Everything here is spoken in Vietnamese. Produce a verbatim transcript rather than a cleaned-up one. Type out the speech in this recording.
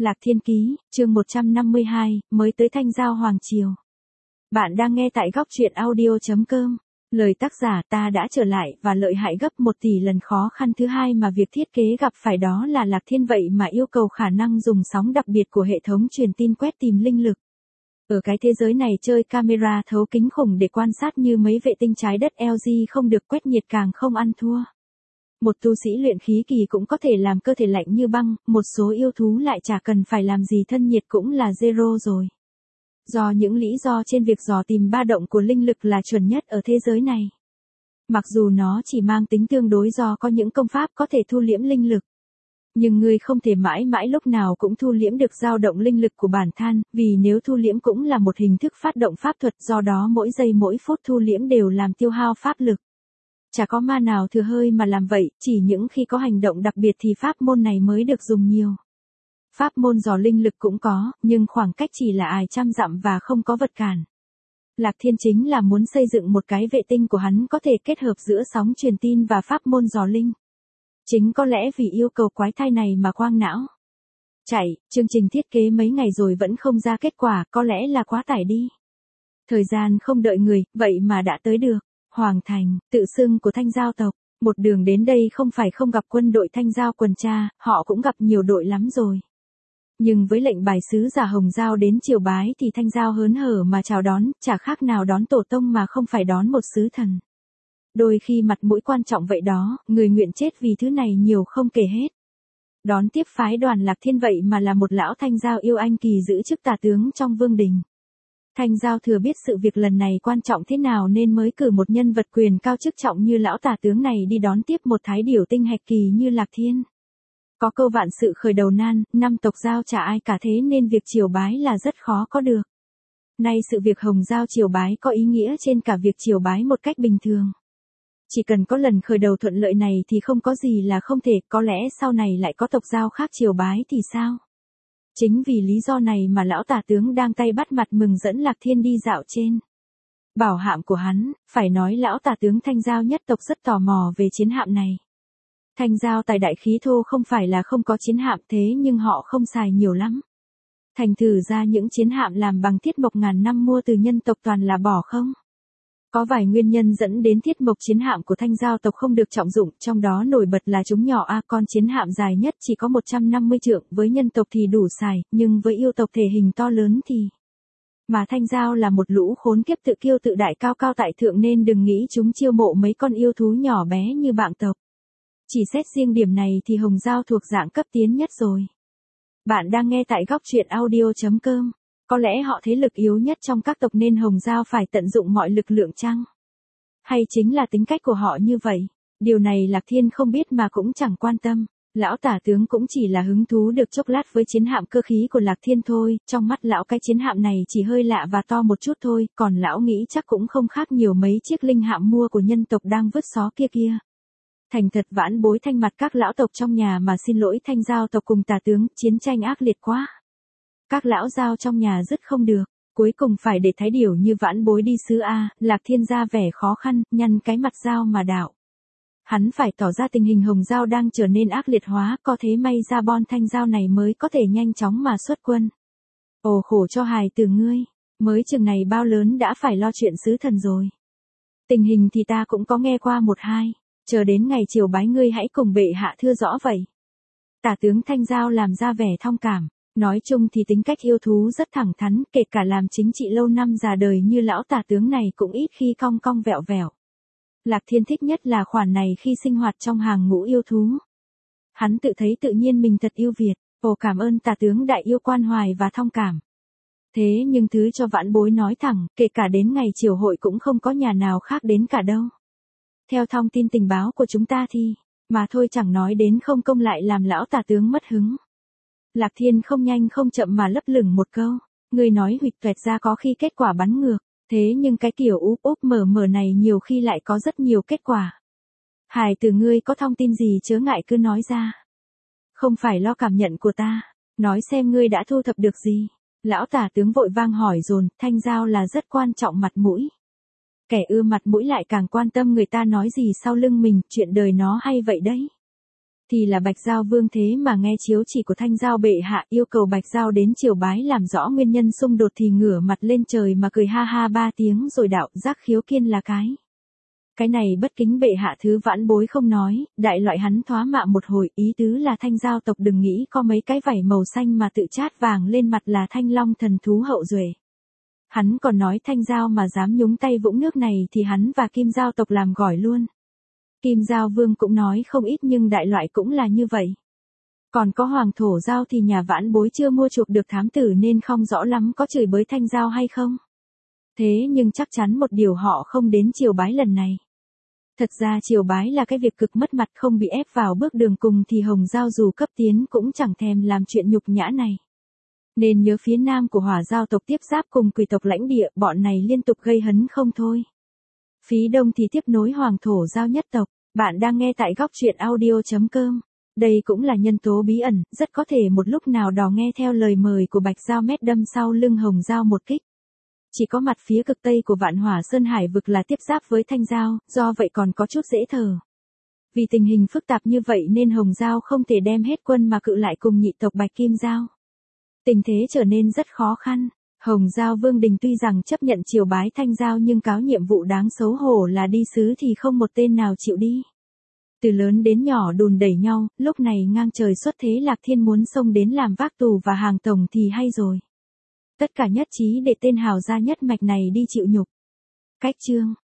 Lạc Thiên Ký, chương một trăm năm mươi hai, mới tới Thanh Giao Hoàng Triều. Bạn đang nghe tại góc truyện audio chấm com. Lời tác giả: ta đã trở lại và lợi hại gấp một tỷ lần. Khó khăn thứ hai mà việc thiết kế gặp phải đó là Lạc Thiên vậy mà yêu cầu khả năng dùng sóng đặc biệt của hệ thống truyền tin quét tìm linh lực. Ở cái thế giới này chơi camera thấu kính khủng để quan sát như mấy vệ tinh trái đất lờ giê không được, quét nhiệt càng không ăn thua. Một tu sĩ luyện khí kỳ cũng có thể làm cơ thể lạnh như băng, một số yêu thú lại chả cần phải làm gì, thân nhiệt cũng là zero rồi. Do những lý do trên, việc dò tìm ba động của linh lực là chuẩn nhất ở thế giới này. Mặc dù nó chỉ mang tính tương đối do có những công pháp có thể thu liễm linh lực. Nhưng ngươi không thể mãi mãi lúc nào cũng thu liễm được dao động linh lực của bản thân, vì nếu thu liễm cũng là một hình thức phát động pháp thuật, do đó mỗi giây mỗi phút thu liễm đều làm tiêu hao pháp lực. Chả có ma nào thừa hơi mà làm vậy, chỉ những khi có hành động đặc biệt thì pháp môn này mới được dùng nhiều. Pháp môn dò linh lực cũng có, nhưng khoảng cách chỉ là ài trăm dặm và không có vật cản. Lạc Thiên chính là muốn xây dựng một cái vệ tinh của hắn có thể kết hợp giữa sóng truyền tin và pháp môn dò linh. Chính có lẽ vì yêu cầu quái thai này mà quang não. Chạy, chương trình thiết kế mấy ngày rồi vẫn không ra kết quả, có lẽ là quá tải đi. Thời gian không đợi người, vậy mà đã tới được. Hoàng thành, tự xưng của Thanh Giao tộc, một đường đến đây không phải không gặp quân đội Thanh Giao quần tra, họ cũng gặp nhiều đội lắm rồi. Nhưng với lệnh bài sứ giả Hồng Giao đến triều bái thì Thanh Giao hớn hở mà chào đón, chả khác nào đón tổ tông mà không phải đón một sứ thần. Đôi khi mặt mũi quan trọng vậy đó, người nguyện chết vì thứ này nhiều không kể hết. Đón tiếp phái đoàn Lạc Thiên vậy mà là một lão Thanh Giao yêu anh kỳ giữ chức tả tướng trong vương đình. Thanh Giao thừa biết sự việc lần này quan trọng thế nào nên mới cử một nhân vật quyền cao chức trọng như lão tả tướng này đi đón tiếp một thái điểu tinh hạch kỳ như Lạc Thiên. Có câu vạn sự khởi đầu nan, năm tộc Giao chả ai cả, thế nên việc triều bái là rất khó có được. Nay sự việc Hồng Giao triều bái có ý nghĩa trên cả việc triều bái một cách bình thường. Chỉ cần có lần khởi đầu thuận lợi này thì không có gì là không thể, có lẽ sau này lại có tộc Giao khác triều bái thì sao? Chính vì lý do này mà lão tả tướng đang tay bắt mặt mừng dẫn Lạc Thiên đi dạo trên bảo hạm của hắn. Phải nói lão tả tướng Thanh Giao nhất tộc rất tò mò về chiến hạm này. Thanh Giao tài đại khí thô, không phải là không có chiến hạm, thế nhưng họ không xài nhiều lắm. Thành thử ra những chiến hạm làm bằng thiết mộc ngàn năm mua từ nhân tộc toàn là bỏ không. Có vài nguyên nhân dẫn đến thiết mộc chiến hạm của Thanh Giao tộc không được trọng dụng, trong đó nổi bật là chúng nhỏ a, con chiến hạm dài nhất chỉ có một trăm năm mươi trượng, với nhân tộc thì đủ xài, nhưng với yêu tộc thể hình to lớn thì... Mà Thanh Giao là một lũ khốn kiếp tự kiêu tự đại cao cao tại thượng nên đừng nghĩ chúng chiêu mộ mấy con yêu thú nhỏ bé như bạng tộc. Chỉ xét riêng điểm này thì Hồng Giao thuộc dạng cấp tiến nhất rồi. Bạn đang nghe tại góc truyện audio chấm com. Có lẽ họ thế lực yếu nhất trong các tộc nên Hồng Giao phải tận dụng mọi lực lượng chăng? Hay chính là tính cách của họ như vậy? Điều này Lạc Thiên không biết mà cũng chẳng quan tâm. Lão tả tướng cũng chỉ là hứng thú được chốc lát với chiến hạm cơ khí của Lạc Thiên thôi. Trong mắt lão cái chiến hạm này chỉ hơi lạ và to một chút thôi, còn lão nghĩ chắc cũng không khác nhiều mấy chiếc linh hạm mua của nhân tộc đang vứt xó kia kia. Thành thật vãn bối thay mặt các lão tộc trong nhà mà xin lỗi Thanh Giao tộc cùng tả tướng, chiến tranh ác liệt quá. Các lão Giao trong nhà dứt không được, cuối cùng phải để thái điểu như vãn bối đi sứ A. Lạc Thiên ra vẻ khó khăn, nhăn cái mặt Giao mà đạo. Hắn phải tỏ ra tình hình Hồng Giao đang trở nên ác liệt hóa, có thế may ra bon Thanh Giao này mới có thể nhanh chóng mà xuất quân. Ồ khổ cho hài từ ngươi, mới chừng này bao lớn đã phải lo chuyện sứ thần rồi. Tình hình thì ta cũng có nghe qua một hai, chờ đến ngày triều bái ngươi hãy cùng bệ hạ thưa rõ vậy. Tả tướng Thanh Giao làm ra vẻ thong cảm. Nói chung thì tính cách yêu thú rất thẳng thắn, kể cả làm chính trị lâu năm già đời như lão tả tướng này cũng ít khi cong cong vẹo vẹo. Lạc Thiên thích nhất là khoản này khi sinh hoạt trong hàng ngũ yêu thú. Hắn tự thấy tự nhiên mình thật yêu Việt, ồ cảm ơn tả tướng đại yêu quan hoài và thong cảm. Thế nhưng thứ cho vãn bối nói thẳng, kể cả đến ngày triều hội cũng không có nhà nào khác đến cả đâu. Theo thông tin tình báo của chúng ta thì, mà thôi chẳng nói đến không công lại làm lão tả tướng mất hứng. Lạc Thiên không nhanh không chậm mà lấp lửng một câu, người nói huỵch toẹt ra có khi kết quả bắn ngược, thế nhưng cái kiểu úp úp mở mở này nhiều khi lại có rất nhiều kết quả. Hài từ ngươi có thông tin gì chớ ngại cứ nói ra. Không phải lo cảm nhận của ta, nói xem ngươi đã thu thập được gì. Lão tả tướng vội vang hỏi dồn, Thanh Giao là rất quan trọng mặt mũi. Kẻ ưa mặt mũi lại càng quan tâm người ta nói gì sau lưng mình, chuyện đời nó hay vậy đấy. Thì là Bạch Giao Vương thế mà nghe chiếu chỉ của Thanh Giao bệ hạ yêu cầu Bạch Giao đến triều bái làm rõ nguyên nhân xung đột thì ngửa mặt lên trời mà cười ha ha ba tiếng rồi đạo Giác Khiếu Kiên là cái. Cái này bất kính bệ hạ thứ vãn bối không nói, đại loại hắn thoá mạ một hồi ý tứ là Thanh Giao tộc đừng nghĩ có mấy cái vảy màu xanh mà tự chát vàng lên mặt là Thanh Long thần thú hậu duệ. Hắn còn nói Thanh Giao mà dám nhúng tay vũng nước này thì hắn và Kim Giao tộc làm gỏi luôn. Kim Giao Vương cũng nói không ít nhưng đại loại cũng là như vậy. Còn có Hoàng Thổ Giao thì nhà vãn bối chưa mua chuộc được thám tử nên không rõ lắm có chửi bới Thanh Giao hay không. Thế nhưng chắc chắn một điều họ không đến triều bái lần này. Thật ra triều bái là cái việc cực mất mặt không bị ép vào bước đường cùng thì Hồng Giao dù cấp tiến cũng chẳng thèm làm chuyện nhục nhã này. Nên nhớ phía nam của Hỏa Giao tộc tiếp giáp cùng Quỷ tộc lãnh địa bọn này liên tục gây hấn không thôi. Phía đông thì tiếp nối Hoàng Thổ Giao nhất tộc. Bạn đang nghe tại góc truyện audio chấm com. Đây cũng là nhân tố bí ẩn, rất có thể một lúc nào đó nghe theo lời mời của Bạch Giao mét đâm sau lưng Hồng Giao một kích. Chỉ có mặt phía cực tây của Vạn Hỏa Sơn Hải vực là tiếp giáp với Thanh Giao, do vậy còn có chút dễ thở. Vì tình hình phức tạp như vậy nên Hồng Giao không thể đem hết quân mà cự lại cùng nhị tộc Bạch Kim Giao. Tình thế trở nên rất khó khăn. Hồng Giao Vương Đình tuy rằng chấp nhận triều bái Thanh Giao nhưng cáo nhiệm vụ đáng xấu hổ là đi sứ thì không một tên nào chịu đi. Từ lớn đến nhỏ đùn đẩy nhau, lúc này ngang trời xuất thế Lạc Thiên muốn xông đến làm vác tù và hàng tổng thì hay rồi. Tất cả nhất trí để tên hào gia nhất mạch này đi chịu nhục. Cách chương